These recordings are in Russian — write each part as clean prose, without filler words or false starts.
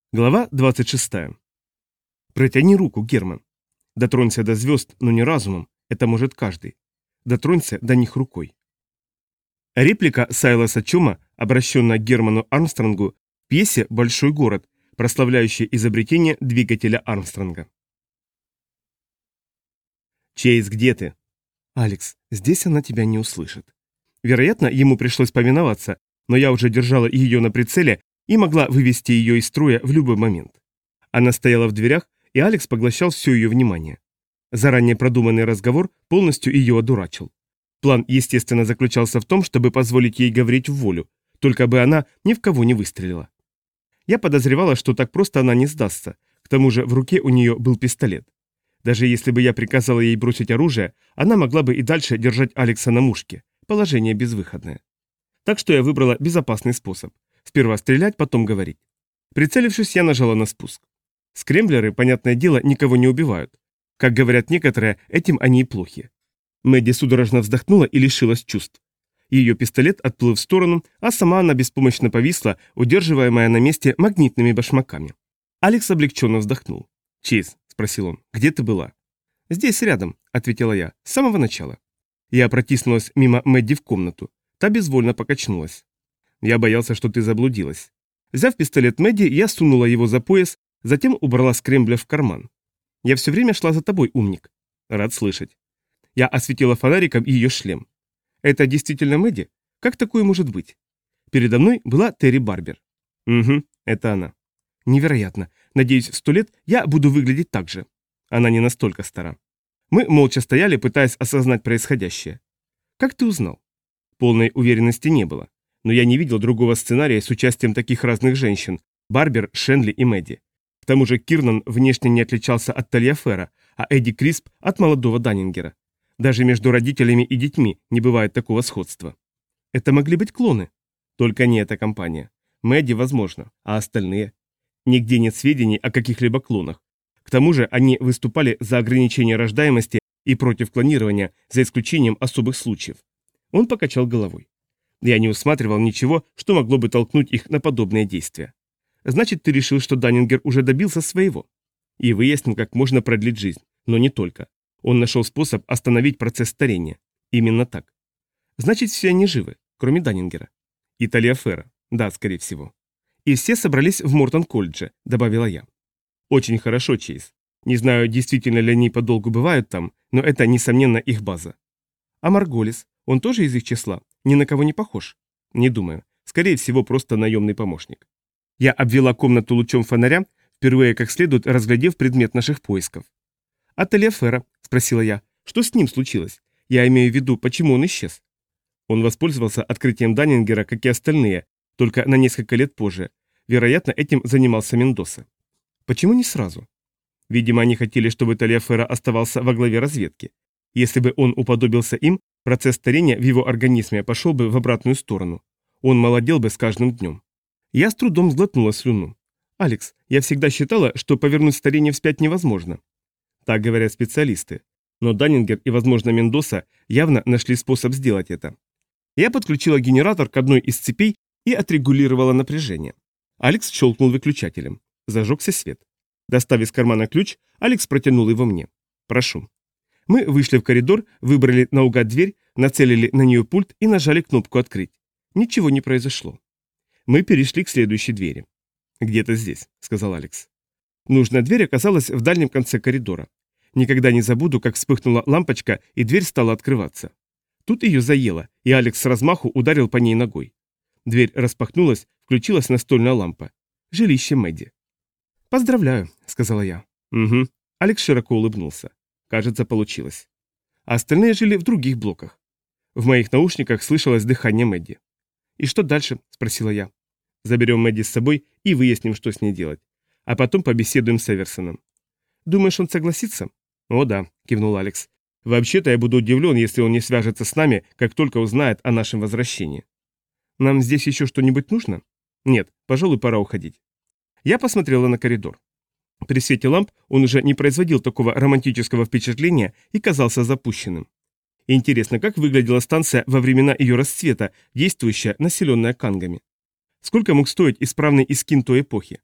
Глава 26. Протяни руку, Герман. Дотронься до звезд, но не разумом, это может каждый. Дотронься до них рукой. Реплика Сайлоса Чума, обращенная к Герману Армстронгу, в пьесе «Большой город», прославляющая изобретение двигателя Армстронга. «Чейз, где ты?» «Алекс, здесь она тебя не услышит». Вероятно, ему пришлось повиноваться, но я уже держала ее на прицеле и могла вывести ее из строя в любой момент. Она стояла в дверях, и Алекс поглощал все ее внимание. Заранее продуманный разговор полностью ее одурачил. План, естественно, заключался в том, чтобы позволить ей говорить в волю, только бы она ни в кого не выстрелила. Я подозревала, что так просто она не сдастся, к тому же в руке у нее был пистолет. Даже если бы я приказала ей бросить оружие, она могла бы и дальше держать Алекса на мушке, положение безвыходное. Так что я выбрала безопасный способ. Сперва стрелять, потом говорить. Прицелившись, я нажала на спуск. Скремблеры, понятное дело, никого не убивают. Как говорят некоторые, этим они и плохи. Мэдди судорожно вздохнула и лишилась чувств. Ее пистолет отплыл в сторону, а сама она беспомощно повисла, удерживаемая на месте магнитными башмаками. Алекс облегченно вздохнул. «Чейз», — спросил он, — «где ты была?» «Здесь рядом», — ответила я, — «с самого начала». Я протиснулась мимо Мэдди в комнату. Та безвольно покачнулась. «Я боялся, что ты заблудилась». Взяв пистолет Мэдди, я сунула его за пояс, затем убрала скремблер в карман. «Я все время шла за тобой, умник». «Рад слышать». Я осветила фонариком ее шлем. «Это действительно Мэдди? Как такое может быть?» Передо мной была Терри Барбер. «Угу, это она». «Невероятно. Надеюсь, в 100 лет я буду выглядеть так же». Она не настолько стара. Мы молча стояли, пытаясь осознать происходящее. «Как ты узнал?» Полной уверенности не было. Но я не видел другого сценария с участием таких разных женщин – Барбер, Шенли и Мэдди. К тому же Кирнан внешне не отличался от Тальяфера, а Эдди Крисп – от молодого Даннингера. Даже между родителями и детьми не бывает такого сходства. Это могли быть клоны. Только не эта компания. Мэдди, возможно, а остальные? Нигде нет сведений о каких-либо клонах. К тому же они выступали за ограничение рождаемости и против клонирования, за исключением особых случаев. Он покачал головой. Я не усматривал ничего, что могло бы толкнуть их на подобные действия. Значит, ты решил, что Даннингер уже добился своего. И выяснил, как можно продлить жизнь. Но не только. Он нашел способ остановить процесс старения. Именно так. Значит, все они живы, кроме Даннингера. И Тальяфера. Да, скорее всего. И все собрались в Мортон-колледже, добавила я. Очень хорошо, Чейз. Не знаю, действительно ли они подолгу бывают там, но это, несомненно, их база. А Марголис? Он тоже из их числа? Ни на кого не похож? Не думаю. Скорее всего, просто наемный помощник. Я обвела комнату лучом фонаря, впервые как следует разглядев предмет наших поисков. «А Тальяфера?» – спросила я. «Что с ним случилось? Я имею в виду, почему он исчез?» Он воспользовался открытием Даннингера, как и остальные, только на несколько лет позже. Вероятно, этим занимался Мендоса. Почему не сразу? Видимо, они хотели, чтобы Тальяфера оставался во главе разведки. Если бы он уподобился им, процесс старения в его организме пошел бы в обратную сторону. Он молодел бы с каждым днем. Я с трудом сглотнула слюну. «Алекс, я всегда считала, что повернуть старение вспять невозможно». Так говорят специалисты. Но Даннингер и, возможно, Мендоса явно нашли способ сделать это. Я подключила генератор к одной из цепей и отрегулировала напряжение. Алекс щелкнул выключателем. Зажегся свет. Достав из кармана ключ, Алекс протянул его мне. «Прошу». Мы вышли в коридор, выбрали наугад дверь, нацелили на нее пульт и нажали кнопку «Открыть». Ничего не произошло. Мы перешли к следующей двери. «Где-то здесь», — сказал Алекс. Нужная дверь оказалась в дальнем конце коридора. Никогда не забуду, как вспыхнула лампочка, и дверь стала открываться. Тут ее заело, и Алекс с размаху ударил по ней ногой. Дверь распахнулась, включилась настольная лампа. Жилище Мэдди. «Поздравляю», — сказала я. «Угу». Алекс широко улыбнулся. Кажется, получилось. А остальные жили в других блоках. В моих наушниках слышалось дыхание Мэдди. «И что дальше?» – спросила я. «Заберем Мэдди с собой и выясним, что с ней делать. А потом побеседуем с Эверсоном». «Думаешь, он согласится?» «О да», – кивнул Алекс. «Вообще-то я буду удивлен, если он не свяжется с нами, как только узнает о нашем возвращении». «Нам здесь еще что-нибудь нужно?» «Нет, пожалуй, пора уходить». Я посмотрела на коридор. При свете ламп он уже не производил такого романтического впечатления и казался запущенным. Интересно, как выглядела станция во времена ее расцвета, действующая, населенная кангами? Сколько мог стоить исправный искин той эпохи?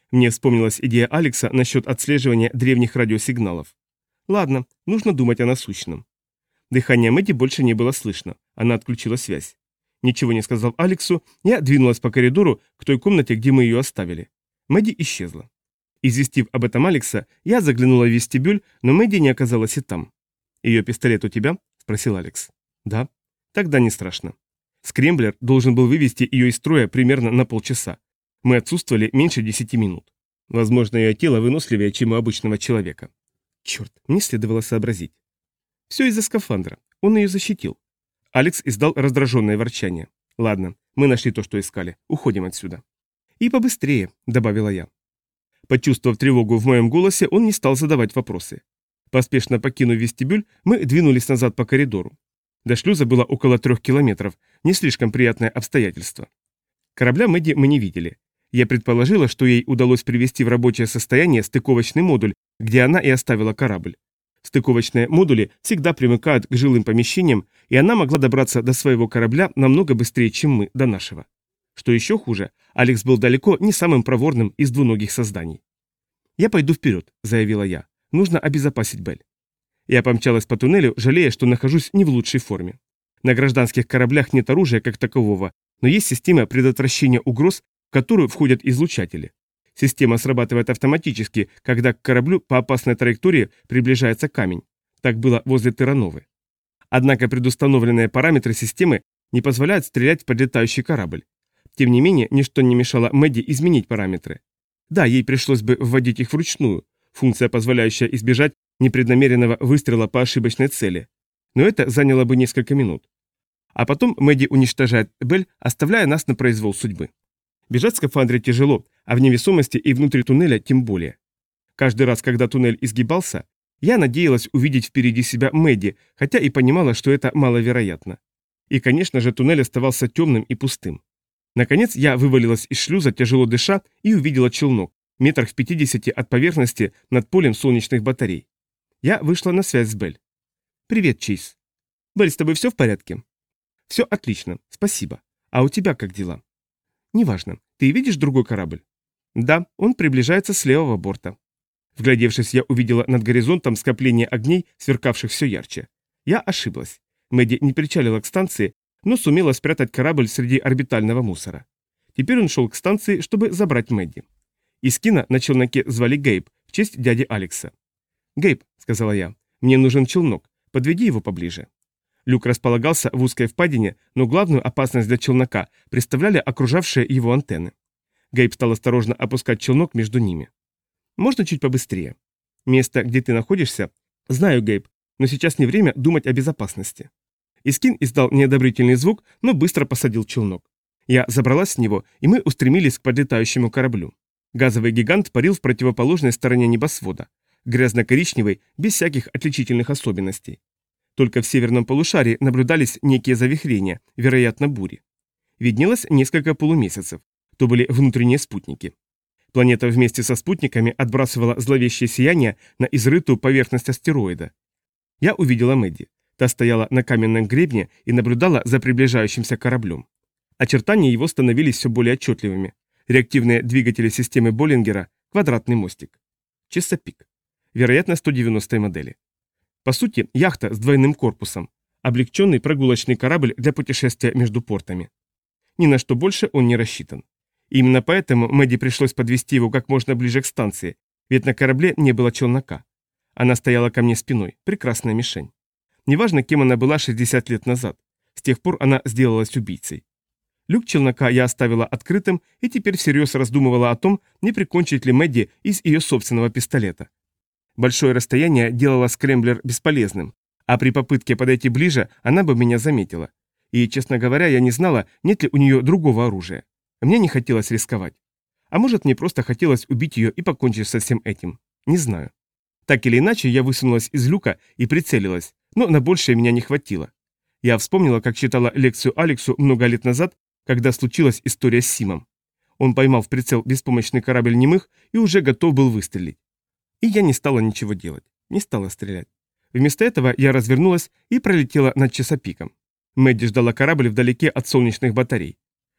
Мне вспомнилась идея Алекса насчет отслеживания древних радиосигналов. Ладно, нужно думать о насущном. Дыхания Мэдди больше не было слышно. Она отключила связь. Ничего не сказав Алексу, я двинулась по коридору к той комнате, где мы ее оставили. Мэдди исчезла. Известив об этом Алекса, я заглянула в вестибюль, но Мэдди не оказалась и там. «Ее пистолет у тебя?» – спросил Алекс. «Да». «Тогда не страшно. Скремблер должен был вывести ее из строя примерно на полчаса. Мы отсутствовали меньше 10 минут. Возможно, ее тело выносливее, чем у обычного человека. Черт, мне следовало сообразить. Все из-за скафандра. Он ее защитил». Алекс издал раздраженное ворчание. «Ладно, мы нашли то, что искали. Уходим отсюда». «И побыстрее», — добавила я. Почувствовав тревогу в моем голосе, он не стал задавать вопросы. Поспешно покинув вестибюль, мы двинулись назад по коридору. До шлюза было около 3 километров, не слишком приятное обстоятельство. Корабля Мэдди мы не видели. Я предположила, что ей удалось привести в рабочее состояние стыковочный модуль, где она и оставила корабль. Стыковочные модули всегда примыкают к жилым помещениям, и она могла добраться до своего корабля намного быстрее, чем мы, до нашего. Что еще хуже, Алекс был далеко не самым проворным из двуногих созданий. «Я пойду вперед», — заявила я. «Нужно обезопасить Белль». Я помчалась по туннелю, жалея, что нахожусь не в лучшей форме. На гражданских кораблях нет оружия как такового, но есть система предотвращения угроз, в которую входят излучатели. Система срабатывает автоматически, когда к кораблю по опасной траектории приближается камень. Так было возле Террановы. Однако предустановленные параметры системы не позволяют стрелять в подлетающий корабль. Тем не менее, ничто не мешало Мэдди изменить параметры. Да, ей пришлось бы вводить их вручную, функция, позволяющая избежать непреднамеренного выстрела по ошибочной цели. Но это заняло бы несколько минут. А потом Мэдди уничтожает Белль, оставляя нас на произвол судьбы. Бежать в скафандре тяжело, а в невесомости и внутри туннеля тем более. Каждый раз, когда туннель изгибался, я надеялась увидеть впереди себя Мэдди, хотя и понимала, что это маловероятно. И, конечно же, туннель оставался темным и пустым. Наконец я вывалилась из шлюза, тяжело дыша, и увидела челнок, метрах в 50 от поверхности над полем солнечных батарей. Я вышла на связь с Белль. «Привет, Чейз». «Белль, с тобой все в порядке?» «Все отлично, спасибо. А у тебя как дела?» «Неважно. Ты видишь другой корабль?» «Да, он приближается с левого борта». Вглядевшись, я увидела над горизонтом скопление огней, сверкавших все ярче. Я ошиблась. Мэдди не причалила к станции, но сумела спрятать корабль среди орбитального мусора. Теперь он шел к станции, чтобы забрать Мэдди. Искина на челноке звали Гейб, в честь дяди Алекса. «Гейб», — сказала я, — «мне нужен челнок. Подведи его поближе». Люк располагался в узкой впадине, но главную опасность для челнока представляли окружавшие его антенны. Гейб стал осторожно опускать челнок между ними. «Можно чуть побыстрее?» «Место, где ты находишься?» «Знаю, Гейб, но сейчас не время думать о безопасности». Искин издал неодобрительный звук, но быстро посадил челнок. Я забралась с него, и мы устремились к подлетающему кораблю. Газовый гигант парил в противоположной стороне небосвода, грязно-коричневый, без всяких отличительных особенностей. Только в северном полушарии наблюдались некие завихрения, вероятно, бури. Виднелось несколько полумесяцев, то были внутренние спутники. Планета вместе со спутниками отбрасывала зловещее сияние на изрытую поверхность астероида. Я увидела Мэдди. Та стояла на каменном гребне и наблюдала за приближающимся кораблем. Очертания его становились все более отчетливыми. Реактивные двигатели системы Боллингера, квадратный мостик. Чесапик. Вероятно, 190-й модели. По сути, яхта с двойным корпусом. Облегченный прогулочный корабль для путешествия между портами. Ни на что больше он не рассчитан. Именно поэтому Мэдди пришлось подвести его как можно ближе к станции, ведь на корабле не было челнока. Она стояла ко мне спиной, прекрасная мишень. Неважно, кем она была 60 лет назад, с тех пор она сделалась убийцей. Люк челнока я оставила открытым и теперь всерьез раздумывала о том, не прикончить ли Мэдди из ее собственного пистолета. Большое расстояние делало скрэмблер бесполезным, а при попытке подойти ближе она бы меня заметила. И, честно говоря, я не знала, нет ли у нее другого оружия. Мне не хотелось рисковать. А может, мне просто хотелось убить ее и покончить со всем этим. Не знаю. Так или иначе, я высунулась из люка и прицелилась, но на большее меня не хватило. Я вспомнила, как читала лекцию Алексу много лет назад, когда случилась история с Симом. Он поймал в прицел беспомощный корабль немых и уже готов был выстрелить. И я не стала ничего делать, не стала стрелять. Вместо этого я развернулась и пролетела над Чесапиком. Мэдди ждала корабль вдалеке от солнечных батарей.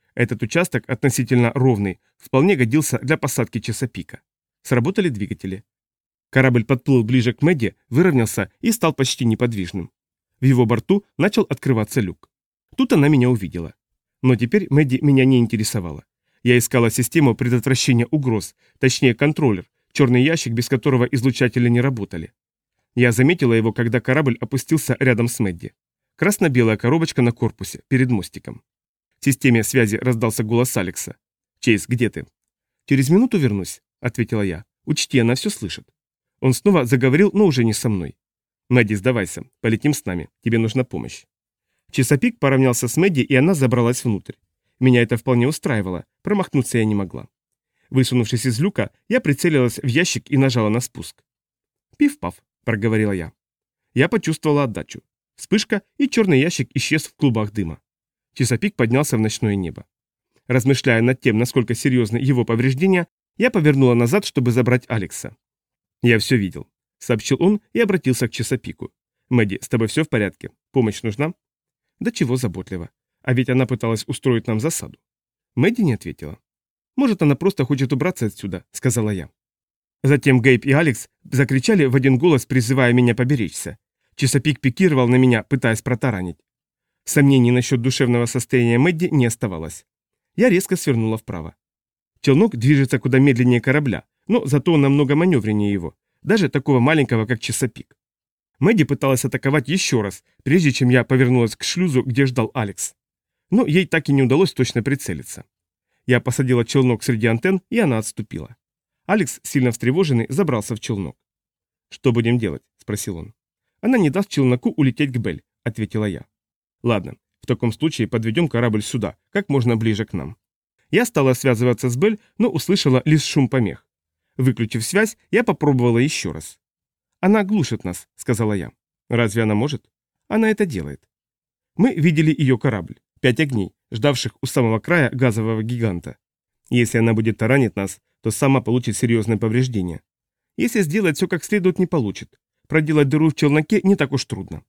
Этот участок, относительно ровный, вполне годился для посадки Чесапика. Сработали двигатели. Корабль подплыл ближе к Мэдди, выровнялся и стал почти неподвижным. В его борту начал открываться люк. Тут она меня увидела. Но теперь Мэдди меня не интересовала. Я искала систему предотвращения угроз, точнее контроллер, черный ящик, без которого излучатели не работали. Я заметила его, когда корабль опустился рядом с Мэдди. Красно-белая коробочка на корпусе, перед мостиком. В системе связи раздался голос Алекса. «Чейз, где ты?» «Через минуту вернусь», — ответила я. «Учти, она все слышит». Он снова заговорил, но уже не со мной. «Мэдди, сдавайся, полетим с нами, тебе нужна помощь». Чесапик поравнялся с Мэдди, и она забралась внутрь. Меня это вполне устраивало, промахнуться я не могла. Высунувшись из люка, я прицелилась в ящик и нажала на спуск. «Пиф-паф», — проговорила я. Я почувствовала отдачу. Вспышка, и черный ящик исчез в клубах дыма. Чесапик поднялся в ночное небо. Размышляя над тем, насколько серьезны его повреждения, я повернула назад, чтобы забрать Алекса. «Я все видел», — сообщил он и обратился к Чесапику. «Мэдди, с тобой все в порядке? Помощь нужна?» «Да чего заботливо. А ведь она пыталась устроить нам засаду». Мэдди не ответила. «Может, она просто хочет убраться отсюда», — сказала я. Затем Гейб и Алекс закричали в один голос, призывая меня поберечься. Чесапик пикировал на меня, пытаясь протаранить. Сомнений насчет душевного состояния Мэдди не оставалось. Я резко свернула вправо. Челнок движется куда медленнее корабля, но зато он намного маневреннее его, даже такого маленького, как Чесапик. Мэдди пыталась атаковать еще раз, прежде чем я повернулась к шлюзу, где ждал Алекс. Но ей так и не удалось точно прицелиться. Я посадила челнок среди антенн, и она отступила. Алекс, сильно встревоженный, забрался в челнок. «Что будем делать?» – спросил он. «Она не даст челноку улететь к Бель», – ответила я. «Ладно, в таком случае подведем корабль сюда, как можно ближе к нам». Я стала связываться с Бель, но услышала лишь шум помех. Выключив связь, я попробовала еще раз. «Она глушит нас», — сказала я. «Разве она может?» «Она это делает». Мы видели ее корабль, 5 огней, ждавших у самого края газового гиганта. Если она будет таранить нас, то сама получит серьезные повреждения. Если сделать все как следует, не получит. Проделать дыру в челноке не так уж трудно.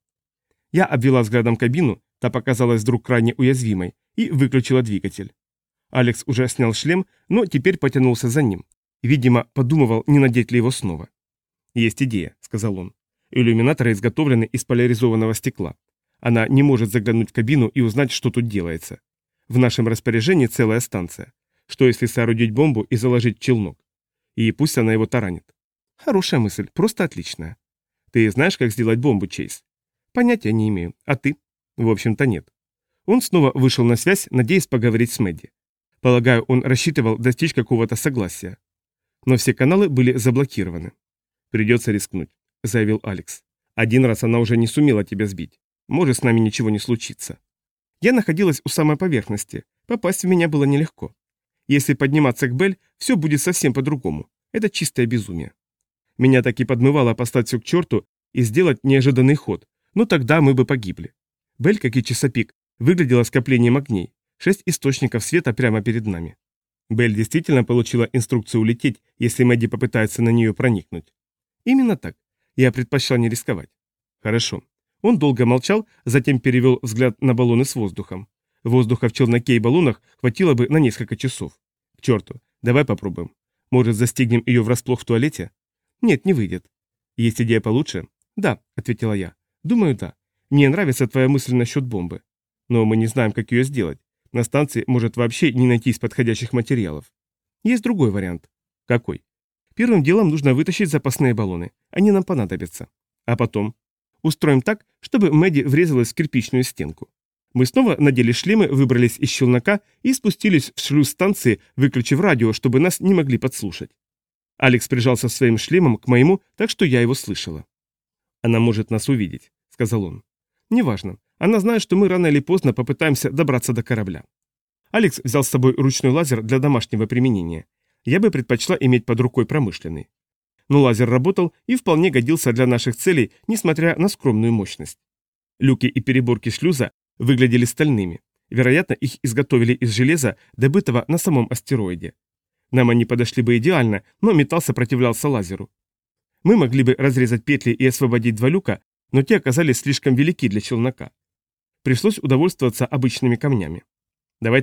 Я обвела взглядом кабину, та показалась вдруг крайне уязвимой, и выключила двигатель. Алекс уже снял шлем, но теперь потянулся за ним. Видимо, подумывал, не надеть ли его снова. «Есть идея», — сказал он. «Иллюминаторы изготовлены из поляризованного стекла. Она не может заглянуть в кабину и узнать, что тут делается. В нашем распоряжении целая станция. Что если соорудить бомбу и заложить в челнок? И пусть она его таранит». «Хорошая мысль, просто отличная». «Ты знаешь, как сделать бомбу, Чейз?» «Понятия не имею. А ты?» «В общем-то, нет». Он снова вышел на связь, надеясь поговорить с Мэдди. Полагаю, он рассчитывал достичь какого-то согласия. Но все каналы были заблокированы. «Придется рискнуть», — заявил Алекс. «Один раз она уже не сумела тебя сбить. Может, с нами ничего не случится». Я находилась у самой поверхности. Попасть в меня было нелегко. Если подниматься к Бель, все будет совсем по-другому. Это чистое безумие. Меня так и подмывало послать все к черту и сделать неожиданный ход, но тогда мы бы погибли. Бель, как и Чесапик, выглядела скоплением огней. 6 источников света прямо перед нами. Бель действительно получила инструкцию улететь, если Мэдди попытается на нее проникнуть. Именно так. Я предпочла не рисковать. Хорошо. Он долго молчал, затем перевел взгляд на баллоны с воздухом. Воздуха в челноке и баллонах хватило бы на несколько часов. К черту, давай попробуем. Может, застигнем ее врасплох в туалете? Нет, не выйдет. Есть идея получше? Да, ответила я. Думаю, да. Мне нравится твоя мысль насчет бомбы. Но мы не знаем, как ее сделать. На станции может вообще не найтись подходящих материалов. Есть другой вариант. Какой? Первым делом нужно вытащить запасные баллоны. Они нам понадобятся. А потом? Устроим так, чтобы Мэдди врезалась в кирпичную стенку. Мы снова надели шлемы, выбрались из челнока и спустились в шлюз станции, выключив радио, чтобы нас не могли подслушать. Алекс прижался своим шлемом к моему, так что я его слышала. «Она может нас увидеть», — сказал он. «Неважно. Она знает, что мы рано или поздно попытаемся добраться до корабля». Алекс взял с собой ручной лазер для домашнего применения. Я бы предпочла иметь под рукой промышленный. Но лазер работал и вполне годился для наших целей, несмотря на скромную мощность. Люки и переборки шлюза выглядели стальными. Вероятно, их изготовили из железа, добытого на самом астероиде. Нам они подошли бы идеально, но металл сопротивлялся лазеру. Мы могли бы разрезать петли и освободить 2 люка, но те оказались слишком велики для челнока. Пришлось удовольствоваться обычными камнями. «Давай так,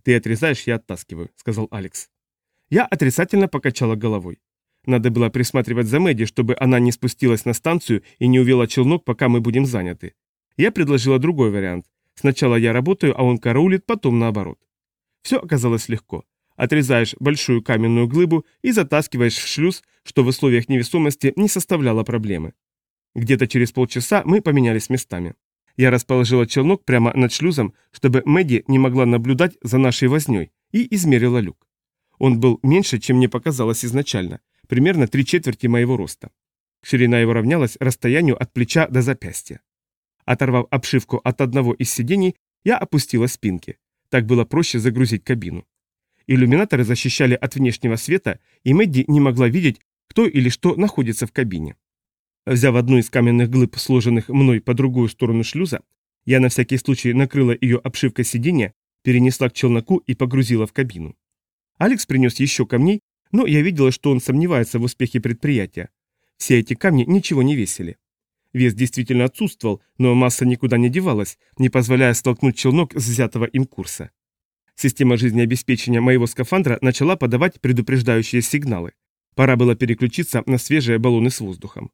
«Ты отрезаешь, я оттаскиваю», — сказал Алекс. Я отрицательно покачала головой. Надо было присматривать за Мэдди, чтобы она не спустилась на станцию и не увела челнок, пока мы будем заняты. Я предложила другой вариант. Сначала я работаю, а он караулит, потом наоборот. Все оказалось легко. Отрезаешь большую каменную глыбу и затаскиваешь в шлюз, что в условиях невесомости не составляло проблемы. Где-то через полчаса мы поменялись местами. Я расположила челнок прямо над шлюзом, чтобы Мэдди не могла наблюдать за нашей вознёй, и измерила люк. Он был меньше, чем мне показалось изначально, примерно 3/4 моего роста. Ширина его равнялась расстоянию от плеча до запястья. Оторвав обшивку от одного из сидений, я опустила спинки. Так было проще загрузить кабину. Иллюминаторы защищали от внешнего света, и Мэдди не могла видеть, кто или что находится в кабине. Взяв одну из каменных глыб, сложенных мной по другую сторону шлюза, я на всякий случай накрыла ее обшивкой сиденья, перенесла к челноку и погрузила в кабину. Алекс принес еще камней, но я видела, что он сомневается в успехе предприятия. Все эти камни ничего не весили. Вес действительно отсутствовал, но масса никуда не девалась, не позволяя столкнуть челнок с взятого им курса. Система жизнеобеспечения моего скафандра начала подавать предупреждающие сигналы. Пора было переключиться на свежие баллоны с воздухом.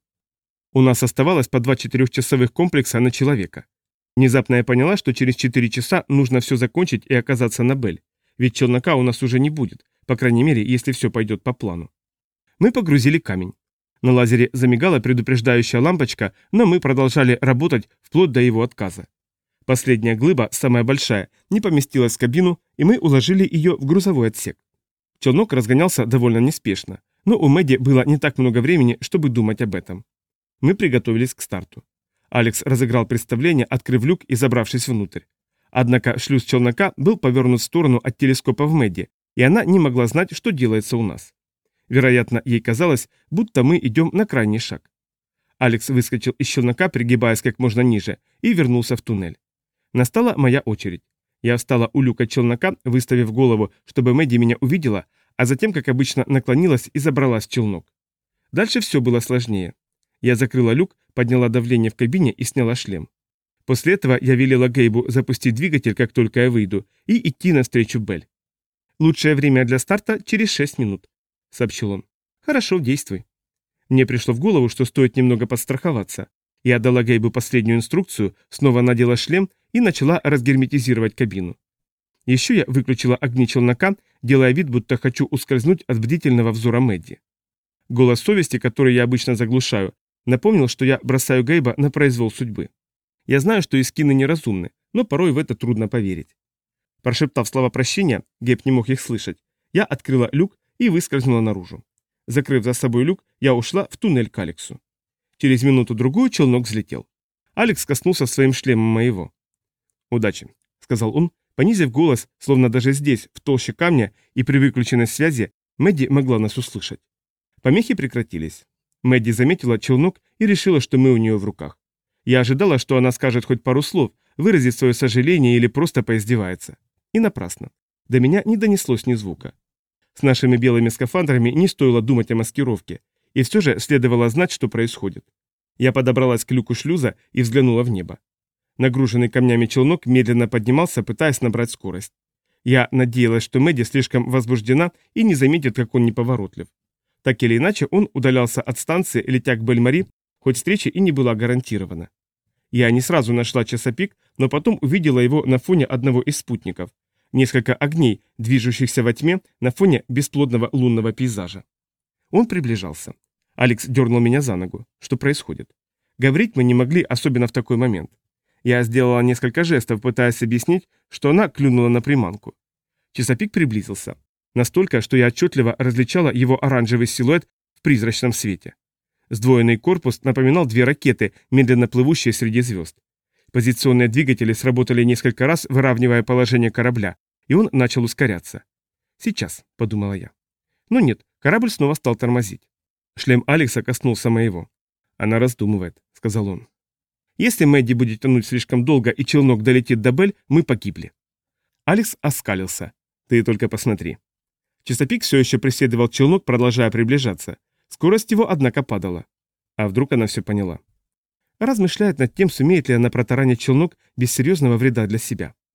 У нас оставалось по 2 4-часовых комплекса на человека. Внезапно я поняла, что через 4 часа нужно все закончить и оказаться на Бель. Ведь челнока у нас уже не будет, по крайней мере, если все пойдет по плану. Мы погрузили камень. На лазере замигала предупреждающая лампочка, но мы продолжали работать вплоть до его отказа. Последняя глыба, самая большая, не поместилась в кабину, и мы уложили ее в грузовой отсек. Челнок разгонялся довольно неспешно, но у Мэдди было не так много времени, чтобы думать об этом. Мы приготовились к старту. Алекс разыграл представление, открыв люк и забравшись внутрь. Однако шлюз челнока был повернут в сторону от телескопа в Мэдди, и она не могла знать, что делается у нас. Вероятно, ей казалось, будто мы идем на крайний шаг. Алекс выскочил из челнока, пригибаясь как можно ниже, и вернулся в туннель. Настала моя очередь. Я встала у люка челнока, выставив голову, чтобы Мэдди меня увидела, а затем, как обычно, наклонилась и забралась в челнок. Дальше все было сложнее. Я закрыла люк, подняла давление в кабине и сняла шлем. После этого я велела Гейбу запустить двигатель, как только я выйду, и идти навстречу Бель. «Лучшее время для старта через 6 минут», — сообщил он. «Хорошо, действуй». Мне пришло в голову, что стоит немного подстраховаться. Я отдала Гейбу последнюю инструкцию, снова надела шлем и начала разгерметизировать кабину. Еще я выключила огни челнока, делая вид, будто хочу ускользнуть от бдительного взора Мэдди. Голос совести, который я обычно заглушаю, напомнил, что я бросаю Гейба на произвол судьбы. Я знаю, что искины неразумны, но порой в это трудно поверить. Прошептав слова прощения, Гейб не мог их слышать, я открыла люк и выскользнула наружу. Закрыв за собой люк, я ушла в туннель к Алексу. Через минуту-другую челнок взлетел. Алекс коснулся своим шлемом моего. «Удачи», — сказал он, понизив голос, словно даже здесь, в толще камня и при выключенной связи, Мэдди могла нас услышать. Помехи прекратились. Мэдди заметила челнок и решила, что мы у нее в руках. Я ожидала, что она скажет хоть пару слов, выразит свое сожаление или просто поиздевается. И напрасно. До меня не донеслось ни звука. С нашими белыми скафандрами не стоило думать о маскировке, и все же следовало знать, что происходит. Я подобралась к люку шлюза и взглянула в небо. Нагруженный камнями челнок медленно поднимался, пытаясь набрать скорость. Я надеялась, что Мэдди слишком возбуждена и не заметит, как он неповоротлив. Так или иначе, он удалялся от станции, летя к Бель-Мари, хоть встреча и не была гарантирована. Я не сразу нашла часопик, но потом увидела его на фоне одного из спутников. Несколько огней, движущихся во тьме на фоне бесплодного лунного пейзажа. Он приближался. Алекс дернул меня за ногу. Что происходит? Говорить мы не могли, особенно в такой момент. Я сделала несколько жестов, пытаясь объяснить, что она клюнула на приманку. Часопик приблизился. Настолько, что я отчетливо различала его оранжевый силуэт в призрачном свете. Сдвоенный корпус напоминал 2 ракеты, медленно плывущие среди звезд. Позиционные двигатели сработали несколько раз, выравнивая положение корабля, и он начал ускоряться. «Сейчас», — подумала я. Но нет, корабль снова стал тормозить. Шлем Алекса коснулся моего. «Она раздумывает», — сказал он. «Если Мэдди будет тянуть слишком долго и челнок долетит до Бель, мы погибли». Алекс оскалился. «Ты только посмотри». Часопик все еще преследовал челнок, продолжая приближаться. Скорость его, однако, падала. А вдруг она все поняла? Размышляет над тем, сумеет ли она протаранить челнок без серьезного вреда для себя.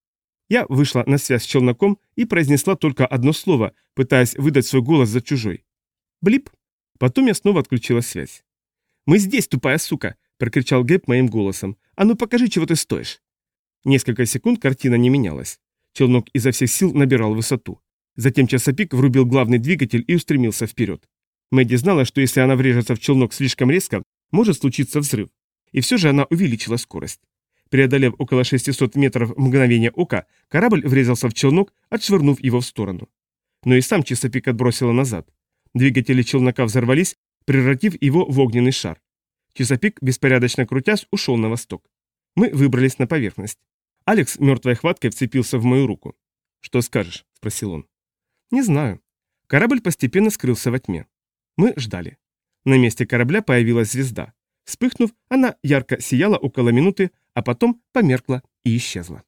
Я вышла на связь с челноком и произнесла только одно слово, пытаясь выдать свой голос за чужой. Блип. Потом я снова отключила связь. «Мы здесь, тупая сука!» – прокричал Гэб моим голосом. «А ну покажи, чего ты стоишь!» Несколько секунд картина не менялась. Челнок изо всех сил набирал высоту. Затем часопик врубил главный двигатель и устремился вперед. Мэдди знала, что если она врежется в челнок слишком резко, может случиться взрыв. И все же она увеличила скорость. Преодолев около 600 метров в мгновение ока, корабль врезался в челнок, отшвырнув его в сторону. Но и сам часопик отбросило назад. Двигатели челнока взорвались, превратив его в огненный шар. Часопик, беспорядочно крутясь, ушел на восток. Мы выбрались на поверхность. Алекс мертвой хваткой вцепился в мою руку. «Что скажешь?» – спросил он. «Не знаю». Корабль постепенно скрылся во тьме. Мы ждали. На месте корабля появилась звезда. Вспыхнув, она ярко сияла около минуты, а потом померкла и исчезла.